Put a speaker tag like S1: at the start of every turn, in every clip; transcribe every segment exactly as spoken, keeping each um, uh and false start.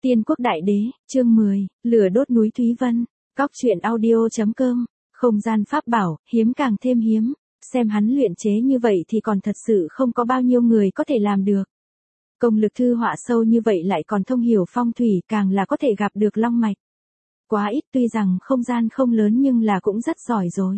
S1: Tiên quốc đại đế, chương mười, lửa đốt núi Thúy Vân, cóc truyện audio.com, không gian pháp bảo, hiếm càng thêm hiếm, xem hắn luyện chế như vậy thì còn thật sự không có bao nhiêu người có thể làm được. Công lực thư họa sâu như vậy lại còn thông hiểu phong thủy, càng là có thể gặp được long mạch. Quá ít, tuy rằng không gian không lớn nhưng là cũng rất giỏi rồi.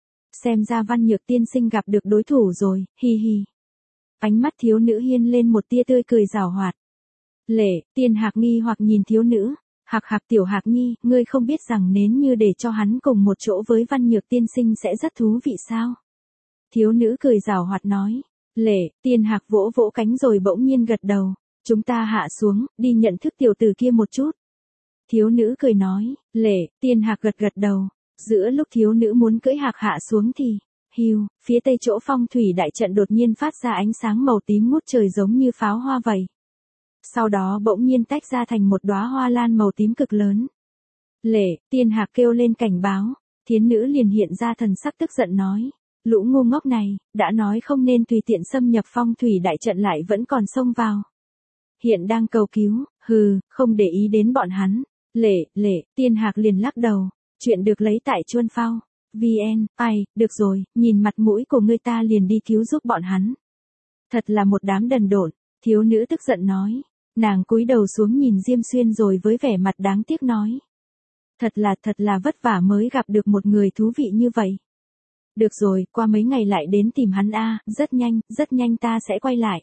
S1: Xem ra Văn Nhược tiên sinh gặp được đối thủ rồi, hi hi. Ánh mắt thiếu nữ hiên lên một tia tươi cười giảo hoạt. Lệ, Tiên Hạc nghi hoặc nhìn thiếu nữ, Hạc Hạc tiểu Hạc Nhi, ngươi không biết rằng nếu như để cho hắn cùng một chỗ với Văn Nhược tiên sinh sẽ rất thú vị sao? Thiếu nữ cười giảo hoạt nói. Lệ, Tiên Hạc vỗ vỗ cánh rồi bỗng nhiên gật đầu, chúng ta hạ xuống, đi nhận thức tiểu tử kia một chút. Thiếu nữ cười nói, Lệ, Tiên Hạc gật gật đầu, giữa lúc thiếu nữ muốn cưỡi Hạc hạ xuống thì, hiu, phía tây chỗ phong thủy đại trận đột nhiên phát ra ánh sáng màu tím ngút trời giống như pháo hoa vậy. Sau đó bỗng nhiên tách ra thành một đóa hoa lan màu tím cực lớn. Lệ, Tiên Hạc kêu lên cảnh báo, thiến nữ liền hiện ra thần sắc tức giận nói, lũ ngu ngốc này, đã nói không nên tùy tiện xâm nhập phong thủy đại trận lại vẫn còn xông vào. Hiện đang cầu cứu, hừ, không để ý đến bọn hắn. Lệ, Lệ, Tiên Hạc liền lắc đầu, chuyện được lấy tại Chuân Phao. vn, ai, được rồi, nhìn mặt mũi của ngươi ta liền đi cứu giúp bọn hắn. Thật là một đám đần độn, thiếu nữ tức giận nói. Nàng cúi đầu xuống nhìn Diêm Xuyên rồi với vẻ mặt đáng tiếc nói. Thật là, thật là vất vả mới gặp được một người thú vị như vậy. Được rồi, qua mấy ngày lại đến tìm hắn a, rất nhanh, rất nhanh ta sẽ quay lại.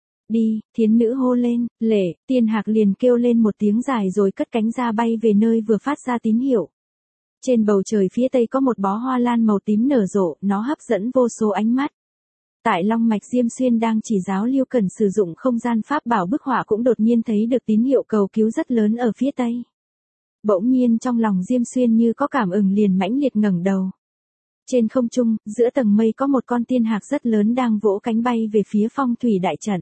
S1: Đi, thiến nữ hô lên, Lệ, Tiên Hạc liền kêu lên một tiếng dài rồi cất cánh ra bay về nơi vừa phát ra tín hiệu. Trên bầu trời phía tây có một bó hoa lan màu tím nở rộ, nó hấp dẫn vô số ánh mắt. Tại Long Mạch Diêm Xuyên đang chỉ giáo Lưu Cần sử dụng không gian pháp bảo bức họa cũng đột nhiên thấy được tín hiệu cầu cứu rất lớn ở phía tây. Bỗng nhiên trong lòng Diêm Xuyên như có cảm ứng liền mãnh liệt ngẩng đầu. Trên không trung, giữa tầng mây có một con tiên hạc rất lớn đang vỗ cánh bay về phía phong thủy đại trận.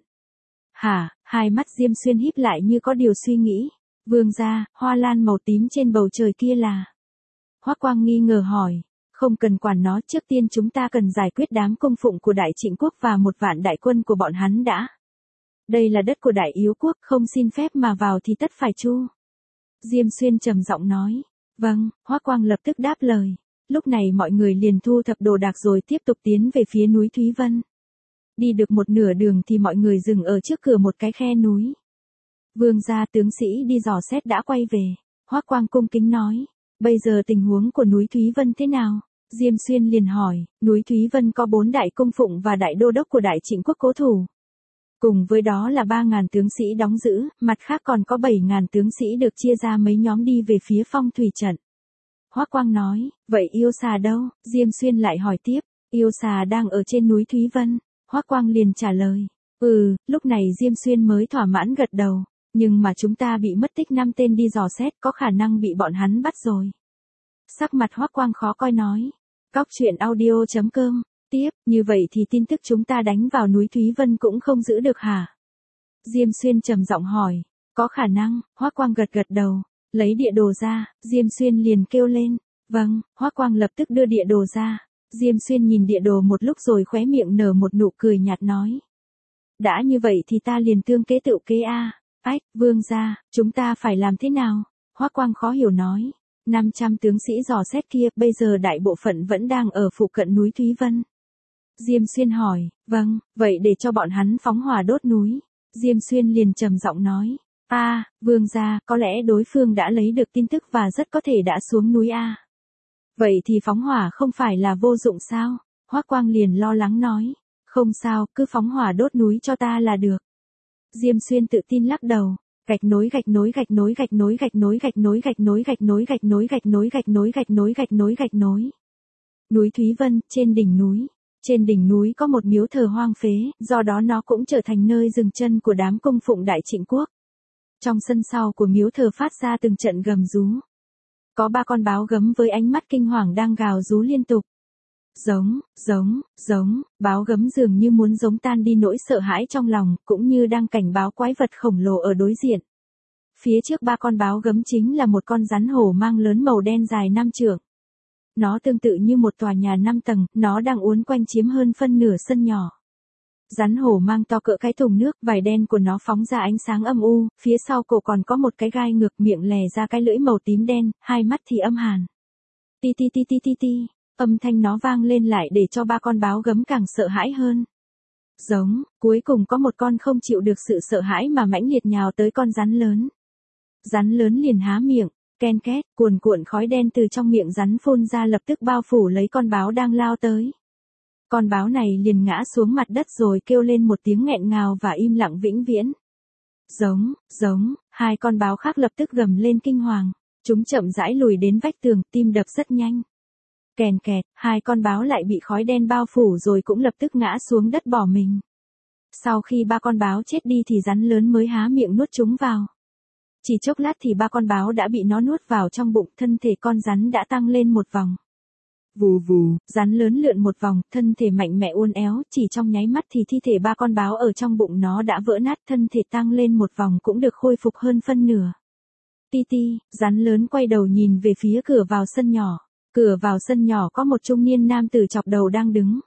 S1: Hả, hai mắt Diêm Xuyên híp lại như có điều suy nghĩ. Vương gia, hoa lan màu tím trên bầu trời kia là... Hoắc Quang nghi ngờ hỏi. Không cần quản nó, trước tiên chúng ta cần giải quyết đám cung phụng của Đại Trịnh quốc và một vạn đại quân của bọn hắn đã. Đây là đất của Đại Yếu quốc, không xin phép mà vào thì tất phải chu. Diêm Xuyên trầm giọng nói. Vâng, Hoắc Quang lập tức đáp lời. Lúc này mọi người liền thu thập đồ đạc rồi tiếp tục tiến về phía núi Thúy Vân. Đi được một nửa đường thì mọi người dừng ở trước cửa một cái khe núi. Vương gia tướng sĩ đi dò xét đã quay về. Hoắc Quang cung kính nói. Bây giờ tình huống của núi Thúy Vân thế nào? Diêm Xuyên liền hỏi, núi Thúy Vân có bốn đại cung phụng và đại đô đốc của Đại Trịnh quốc cố thủ. Cùng với đó là ba ngàn tướng sĩ đóng giữ, mặt khác còn có bảy ngàn tướng sĩ được chia ra mấy nhóm đi về phía phong thủy trận. Hoắc Quang nói, vậy yêu xà đâu? Diêm Xuyên lại hỏi tiếp, yêu xà đang ở trên núi Thúy Vân. Hoắc Quang liền trả lời, ừ, lúc này Diêm Xuyên mới thỏa mãn gật đầu. Nhưng mà chúng ta bị mất tích năm tên đi dò xét, có khả năng bị bọn hắn bắt rồi. Sắc mặt Hoắc Quang khó coi nói. Cóc truyện audio.com. Tiếp, như vậy thì tin tức chúng ta đánh vào núi Thúy Vân cũng không giữ được hả? Diêm Xuyên trầm giọng hỏi. Có khả năng, Hoắc Quang gật gật đầu. Lấy địa đồ ra, Diêm Xuyên liền kêu lên. Vâng, Hoắc Quang lập tức đưa địa đồ ra. Diêm Xuyên nhìn địa đồ một lúc rồi khóe miệng nở một nụ cười nhạt nói. Đã như vậy thì ta liền tương kế tự kế a. Ách, vương gia, chúng ta phải làm thế nào? Hoắc Quang khó hiểu nói. năm trăm tướng sĩ dò xét kia, bây giờ đại bộ phận vẫn đang ở phụ cận núi Thúy Vân. Diêm Xuyên hỏi, vâng, vậy để cho bọn hắn phóng hỏa đốt núi. Diêm Xuyên liền trầm giọng nói. A, à, vương gia, có lẽ đối phương đã lấy được tin tức và rất có thể đã xuống núi a. Vậy thì phóng hỏa không phải là vô dụng sao? Hoắc Quang liền lo lắng nói. Không sao, cứ phóng hỏa đốt núi cho ta là được. Diêm Xuyên tự tin lắc đầu, gạch nối gạch nối gạch nối gạch nối gạch nối gạch nối gạch nối gạch nối gạch nối gạch nối gạch nối gạch nối gạch nối gạch nối. Núi Thúy Vân, trên đỉnh núi. Trên đỉnh núi có một miếu thờ hoang phế, do đó nó cũng trở thành nơi dừng chân của đám cung phụng Đại Trịnh quốc. Trong sân sau của miếu thờ phát ra từng trận gầm rú. Có ba con báo gấm với ánh mắt kinh hoàng đang gào rú liên tục. Giống, giống, giống, báo gấm dường như muốn giống tan đi nỗi sợ hãi trong lòng, cũng như đang cảnh báo quái vật khổng lồ ở đối diện. Phía trước ba con báo gấm chính là một con rắn hổ mang lớn màu đen dài năm trượng. Nó tương tự như một tòa nhà năm tầng, nó đang uốn quanh chiếm hơn phân nửa sân nhỏ. Rắn hổ mang to cỡ cái thùng nước, vảy đen của nó phóng ra ánh sáng âm u, phía sau cổ còn có một cái gai ngược, miệng lè ra cái lưỡi màu tím đen, hai mắt thì âm hàn. Ti ti ti ti ti ti, âm thanh nó vang lên lại để cho ba con báo gấm càng sợ hãi hơn. Giống, cuối cùng có một con không chịu được sự sợ hãi mà mãnh liệt nhào tới con rắn lớn. Rắn lớn liền há miệng, ken két, cuồn cuộn khói đen từ trong miệng rắn phun ra lập tức bao phủ lấy con báo đang lao tới. Con báo này liền ngã xuống mặt đất rồi kêu lên một tiếng nghẹn ngào và im lặng vĩnh viễn. Giống, giống, hai con báo khác lập tức gầm lên kinh hoàng. Chúng chậm rãi lùi đến vách tường, tim đập rất nhanh. Kèn kẹt, hai con báo lại bị khói đen bao phủ rồi cũng lập tức ngã xuống đất bỏ mình. Sau khi ba con báo chết đi thì rắn lớn mới há miệng nuốt chúng vào. Chỉ chốc lát thì ba con báo đã bị nó nuốt vào trong bụng, thân thể con rắn đã tăng lên một vòng. Vù vù, rắn lớn lượn một vòng, thân thể mạnh mẽ uốn éo, chỉ trong nháy mắt thì thi thể ba con báo ở trong bụng nó đã vỡ nát, thân thể tăng lên một vòng cũng được khôi phục hơn phân nửa. Ti ti, rắn lớn quay đầu nhìn về phía cửa vào sân nhỏ. Cửa vào sân nhỏ có một trung niên nam tử chọc đầu đang đứng.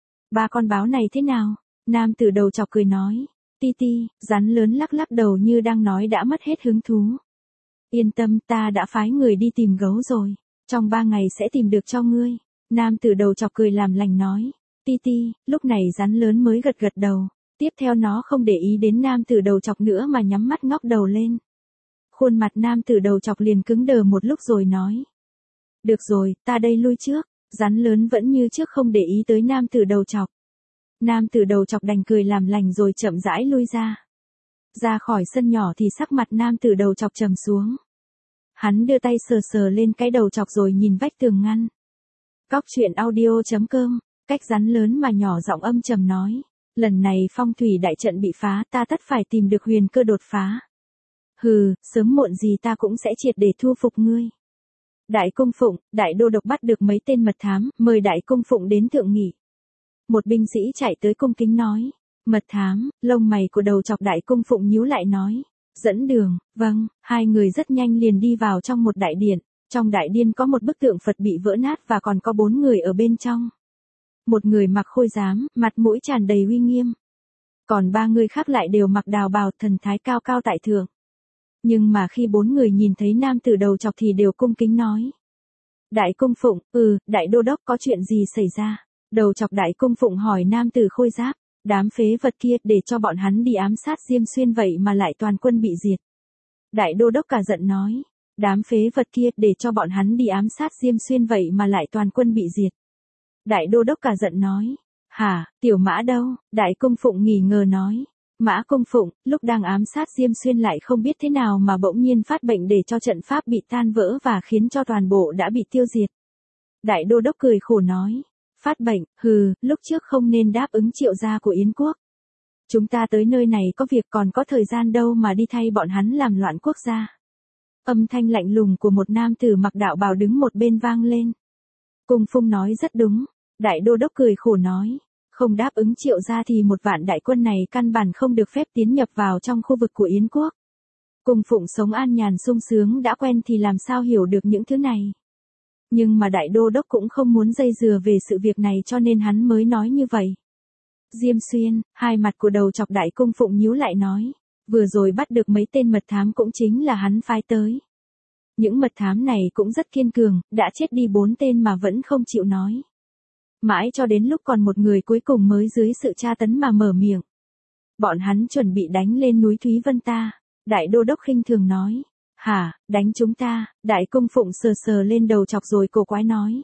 S1: Ba con báo này thế nào? Nam tử đầu chọc cười nói. Ti ti, rắn lớn lắc lắc đầu như đang nói đã mất hết hứng thú. Yên tâm, ta đã phái người đi tìm gấu rồi. Trong ba ngày sẽ tìm được cho ngươi. Nam tử đầu chọc cười làm lành nói. Ti ti, lúc này rắn lớn mới gật gật đầu. Tiếp theo nó không để ý đến nam tử đầu chọc nữa mà nhắm mắt ngóc đầu lên. Khuôn mặt nam tử đầu chọc liền cứng đờ một lúc rồi nói. Được rồi, ta đây lui trước. Rắn lớn vẫn như trước không để ý tới nam tử đầu chọc. Nam tử đầu chọc đành cười làm lành rồi chậm rãi lui ra. Ra khỏi sân nhỏ thì sắc mặt nam tử đầu chọc trầm xuống. Hắn đưa tay sờ sờ lên cái đầu chọc rồi nhìn vách tường ngăn. Cóc truyện audio chấm com, cách rắn lớn mà nhỏ giọng âm trầm nói. Lần này phong thủy đại trận bị phá, ta tất phải tìm được huyền cơ đột phá. Hừ, sớm muộn gì ta cũng sẽ triệt để thu phục ngươi. Đại cung phụng, đại đô đốc bắt được mấy tên mật thám, mời đại cung phụng đến thượng nghị. Một binh sĩ chạy tới cung kính nói. Mật thám, lông mày của đầu chọc đại cung phụng nhíu lại nói. Dẫn đường, vâng, hai người rất nhanh liền đi vào trong một đại điện. Trong đại điện có một bức tượng Phật bị vỡ nát và còn có bốn người ở bên trong. Một người mặc khôi giám, mặt mũi tràn đầy uy nghiêm. Còn ba người khác lại đều mặc đào bào, thần thái cao cao tại thượng. Nhưng mà khi bốn người nhìn thấy nam tử đầu chọc thì đều cung kính nói. Đại cung phụng, ừ, đại đô đốc có chuyện gì xảy ra? Đầu chọc đại cung phụng hỏi nam tử khôi giáp. Đám phế vật kia để cho bọn hắn đi ám sát Diêm Xuyên vậy mà lại toàn quân bị diệt. Đại đô đốc cả giận nói. Đám phế vật kia để cho bọn hắn đi ám sát Diêm Xuyên vậy mà lại toàn quân bị diệt. Đại đô đốc cả giận nói. Hả, tiểu mã đâu? Đại cung phụng nghi ngờ nói. Mã cung phụng, lúc đang ám sát Diêm Xuyên lại không biết thế nào mà bỗng nhiên phát bệnh để cho trận pháp bị tan vỡ và khiến cho toàn bộ đã bị tiêu diệt. Đại đô đốc cười khổ nói. Phát bệnh, hừ, lúc trước không nên đáp ứng triệu gia của Yến quốc. Chúng ta tới nơi này có việc còn có thời gian đâu mà đi thay bọn hắn làm loạn quốc gia. Âm thanh lạnh lùng của một nam tử mặc đạo bào đứng một bên vang lên. Cung phụng nói rất đúng. Đại đô đốc cười khổ nói. Không đáp ứng triệu gia thì một vạn đại quân này căn bản không được phép tiến nhập vào trong khu vực của Yến quốc. Cung phụng sống an nhàn sung sướng đã quen thì làm sao hiểu được những thứ này. Nhưng mà đại đô đốc cũng không muốn dây dừa về sự việc này cho nên hắn mới nói như vậy. Diêm Xuyên, hai mặt của đầu chọc đại cung phụng nhíu lại nói. Vừa rồi bắt được mấy tên mật thám cũng chính là hắn phái tới. Những mật thám này cũng rất kiên cường, đã chết đi bốn tên mà vẫn không chịu nói. Mãi cho đến lúc còn một người cuối cùng mới dưới sự tra tấn mà mở miệng. Bọn hắn chuẩn bị đánh lên núi Thúy Vân ta. Đại đô đốc khinh thường nói. Hả, đánh chúng ta? Đại cung phụng sờ sờ lên đầu chọc rồi cổ quái nói.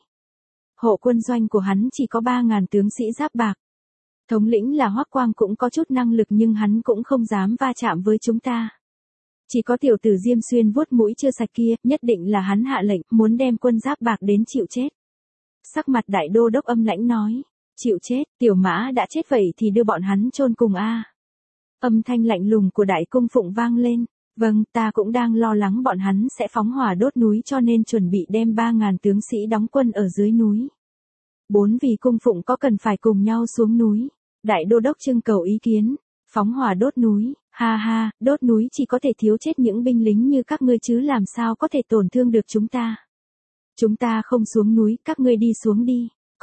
S1: Hộ quân doanh của hắn chỉ có ba ngàn tướng sĩ giáp bạc. Thống lĩnh là Hoắc Quang cũng có chút năng lực nhưng hắn cũng không dám va chạm với chúng ta. Chỉ có tiểu tử Diêm Xuyên vuốt mũi chưa sạch kia, nhất định là hắn hạ lệnh, muốn đem quân giáp bạc đến chịu chết. Sắc mặt đại đô đốc âm lãnh nói. Chịu chết, tiểu mã đã chết vậy thì đưa bọn hắn chôn cùng a. Âm thanh lạnh lùng của đại cung phụng vang lên. Vâng, ta cũng đang lo lắng bọn hắn sẽ phóng hỏa đốt núi cho nên chuẩn bị đem ba ngàn tướng sĩ đóng quân ở dưới núi. Bốn vị cung phụng có cần phải cùng nhau xuống núi. Đại đô đốc trưng cầu ý kiến. Phóng hỏa đốt núi, ha ha, đốt núi chỉ có thể thiếu chết những binh lính như các ngươi chứ làm sao có thể tổn thương được chúng ta. Chúng ta không xuống núi, các ngươi đi xuống đi.